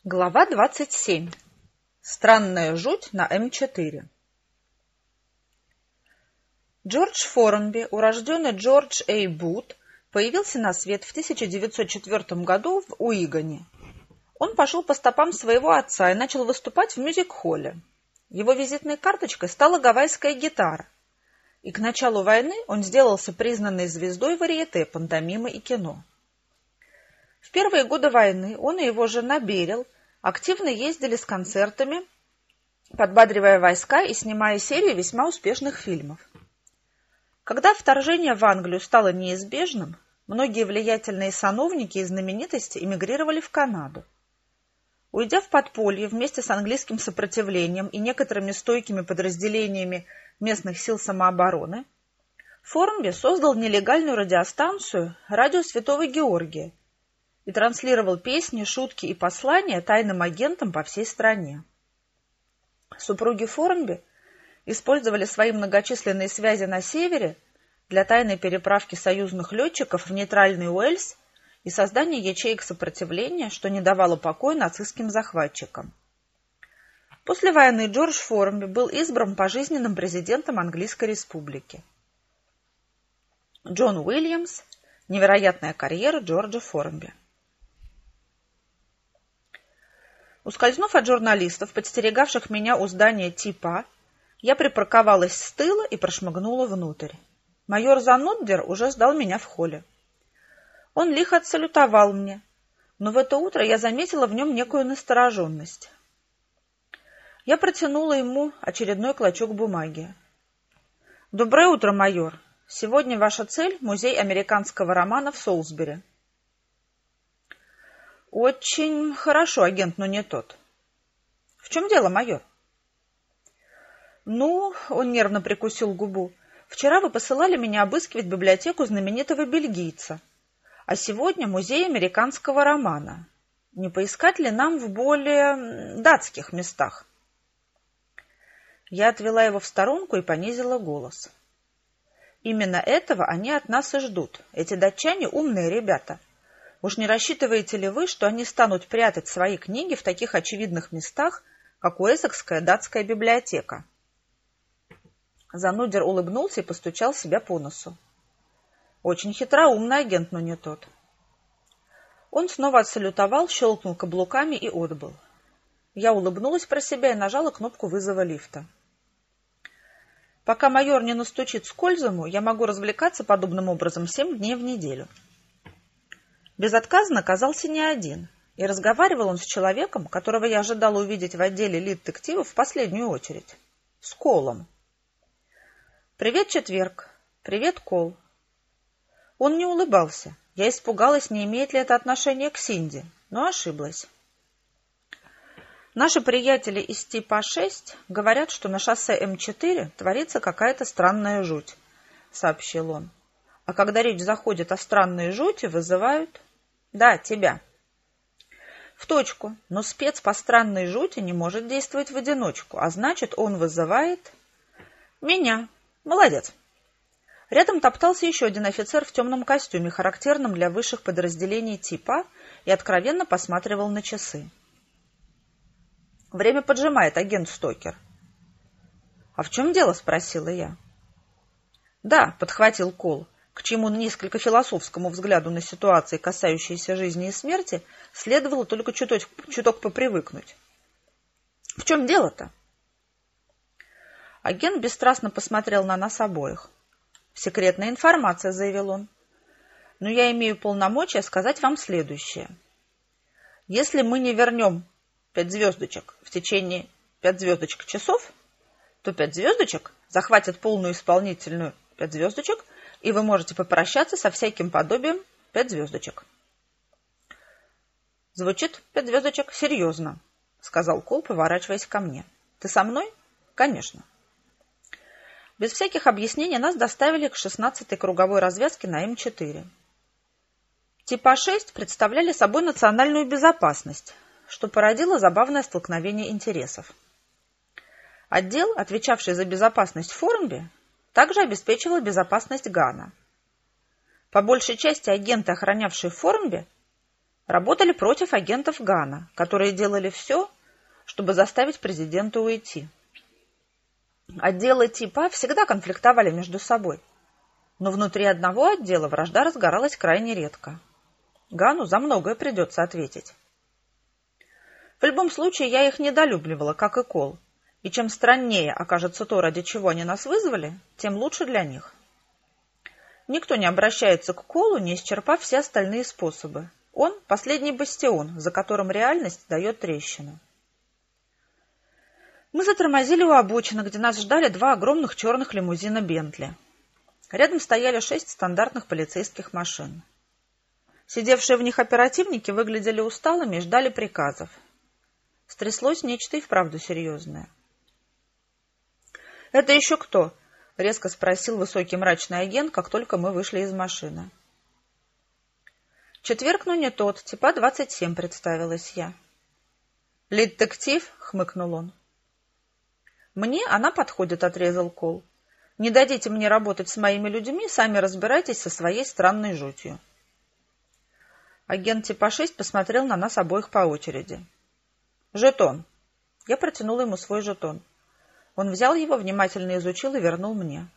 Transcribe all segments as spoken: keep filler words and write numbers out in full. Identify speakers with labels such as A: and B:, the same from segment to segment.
A: Глава двадцать семь. Странная жуть на эм четыре. Джордж Форнби, урожденный Джордж Эй Бут, появился на свет в тысяча девятьсот четвёртом году в Уигане. Он пошел по стопам своего отца и начал выступать в мюзик-холле. Его визитной карточкой стала гавайская гитара, и к началу войны он сделался признанной звездой варьете, пантомимы и кино. В первые годы войны он и его жена Берил активно ездили с концертами, подбадривая войска и снимая серию весьма успешных фильмов. Когда вторжение в Англию стало неизбежным, многие влиятельные сановники и знаменитости эмигрировали в Канаду. Уйдя в подполье вместе с английским сопротивлением и некоторыми стойкими подразделениями местных сил самообороны, Форнби создал нелегальную радиостанцию «Радио Святого Георгия» и транслировал песни, шутки и послания тайным агентам по всей стране. Супруги Форнби использовали свои многочисленные связи на севере для тайной переправки союзных летчиков в нейтральный Уэльс и создания ячеек сопротивления, что не давало покоя нацистским захватчикам. После войны Джордж Форнби был избран пожизненным президентом Английской Республики. Джон Уильямс. Невероятная карьера Джорджа Форнби. Ускользнув от журналистов, подстерегавших меня у здания ТИПА, я припарковалась с тыла и прошмыгнула внутрь. Майор Зануддер уже ждал меня в холле. Он лихо отсалютовал мне, но в это утро я заметила в нем некую настороженность. Я протянула ему очередной клочок бумаги. «Доброе утро, майор. Сегодня ваша цель – музей американского романа в Солсбери». «Очень хорошо, агент, но не тот». «В чем дело, майор?» «Ну, — он нервно прикусил губу, — вчера вы посылали меня обыскивать библиотеку знаменитого бельгийца, а сегодня музей американского романа. Не поискать ли нам в более датских местах?» Я отвела его в сторонку и понизила голос. «Именно этого они от нас и ждут. Эти датчане умные ребята. Уж не рассчитываете ли вы, что они станут прятать свои книги в таких очевидных местах, как Уэссекская датская библиотека?» Зануддер улыбнулся и постучал себя по носу. «Очень хитроумный агент, но не тот». Он снова отсалютовал, щелкнул каблуками и отбыл. Я улыбнулась про себя и нажала кнопку вызова лифта. Пока майор не настучит скользому, я могу развлекаться подобным образом семь дней в неделю. Безотказно оказался не один, и разговаривал он с человеком, которого я ожидала увидеть в отделе лит-детективов в последнюю очередь. С Колом. «Привет, четверг. Привет, Кол». Он не улыбался. Я испугалась, не имеет ли это отношение к Синди, но ошиблась. «Наши приятели из ТИПА шесть говорят, что на шоссе эм четыре творится какая-то странная жуть», — сообщил он. «А когда речь заходит о странной жути, вызывают...» «Да, тебя». «В точку. Но спец по странной жути не может действовать в одиночку, а значит, он вызывает...» «Меня. Молодец». Рядом топтался еще один офицер в темном костюме, характерном для высших подразделений ТИПА, и откровенно посматривал на часы. «Время поджимает, агент Стокер». «А в чем дело?» — спросила я. «Да», — подхватил Кол, к чему несколько философскому взгляду на ситуации, касающиеся жизни и смерти, следовало только чуток, чуток попривыкнуть. «В чем дело-то?» Агент бесстрастно посмотрел на нас обоих. «Секретная информация», — заявил он. «Но я имею полномочия сказать вам следующее. Если мы не вернем пять звездочек в течение пять звездочек часов, то пять звездочек захватят полную исполнительную пять звездочек, и вы можете попрощаться со всяким подобием пять звездочек». «Звучит пять звездочек серьезно», — сказал Кол, поворачиваясь ко мне. «Ты со мной?» «Конечно». Без всяких объяснений нас доставили к шестнадцатой круговой развязке на эм четыре. ТИПА шесть представляли собой национальную безопасность, что породило забавное столкновение интересов. Отдел, отвечавший за безопасность Форнби, также обеспечивал безопасность Гана. По большей части агенты, охранявшие Форнби, работали против агентов Гана, которые делали все, чтобы заставить президента уйти. Отделы типа всегда конфликтовали между собой, но внутри одного отдела вражда разгоралась крайне редко. Гану за многое придется ответить. В любом случае, я их недолюбливала, как и Кол, и чем страннее окажется то, ради чего они нас вызвали, тем лучше для них. Никто не обращается к Колу, не исчерпав все остальные способы. Он – последний бастион, за которым реальность дает трещину. Мы затормозили у обочины, где нас ждали два огромных черных лимузина «Бентли». Рядом стояли шесть стандартных полицейских машин. Сидевшие в них оперативники выглядели усталыми и ждали приказов. Стряслось нечто и вправду серьезное. «Это еще кто?» — резко спросил высокий мрачный агент, как только мы вышли из машины. «Четверг, но не тот, типа двадцать семь», — представилась я. «Литдектив?» — хмыкнул он. «Мне она подходит», — отрезал Кол. «Не дадите мне работать с моими людьми, сами разбирайтесь со своей странной жутью». Агент типа шесть посмотрел на нас обоих по очереди. «Жетон». Я протянула ему свой жетон. Он взял его, внимательно изучил и вернул мне.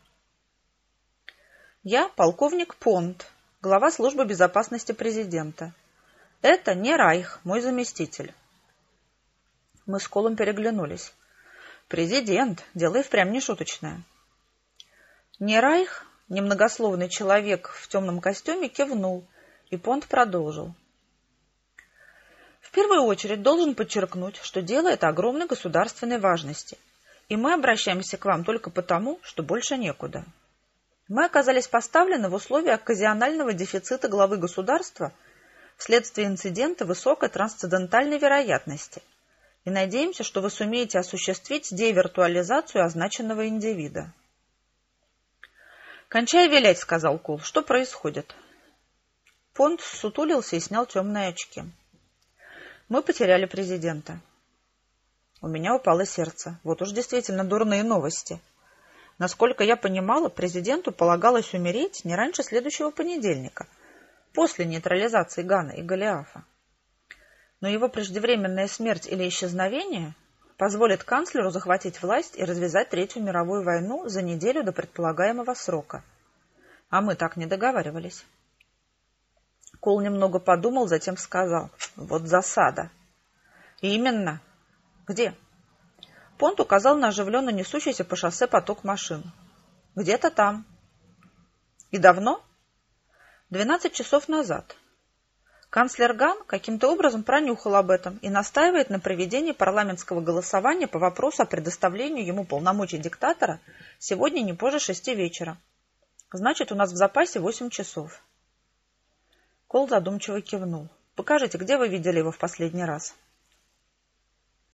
A: «Я полковник Понт, глава службы безопасности президента. Это не Райх, мой заместитель». Мы с Колом переглянулись. «Президент, дело и впрямь не шуточное». Не Райх, немногословный человек в темном костюме, кивнул, и Понт продолжил. «В первую очередь должен подчеркнуть, что дело это огромной государственной важности, и мы обращаемся к вам только потому, что больше некуда. Мы оказались поставлены в условия окказионального дефицита главы государства вследствие инцидента высокой трансцендентальной вероятности, и надеемся, что вы сумеете осуществить девиртуализацию означенного индивида». «Кончай вилять», — сказал Кол. «Что происходит?» Понт сутулился и снял темные очки. «Мы потеряли президента». У меня упало сердце. Вот уж действительно дурные новости. Насколько я понимала, президенту полагалось умереть не раньше следующего понедельника, после нейтрализации Гана и Голиафа. Но его преждевременная смерть или исчезновение позволит канцлеру захватить власть и развязать Третью мировую войну за неделю до предполагаемого срока. А мы так не договаривались. Кол немного подумал, затем сказал: «Вот засада». «Именно. Где?» Понт указал на оживленно несущийся по шоссе поток машин. «Где-то там». «И давно?» «Двенадцать часов назад». Канцлер Ган каким-то образом пронюхал об этом и настаивает на проведении парламентского голосования по вопросу о предоставлении ему полномочий диктатора сегодня не позже шести вечера. Значит, у нас в запасе восемь часов. Кол задумчиво кивнул. «Покажите, где вы видели его в последний раз?»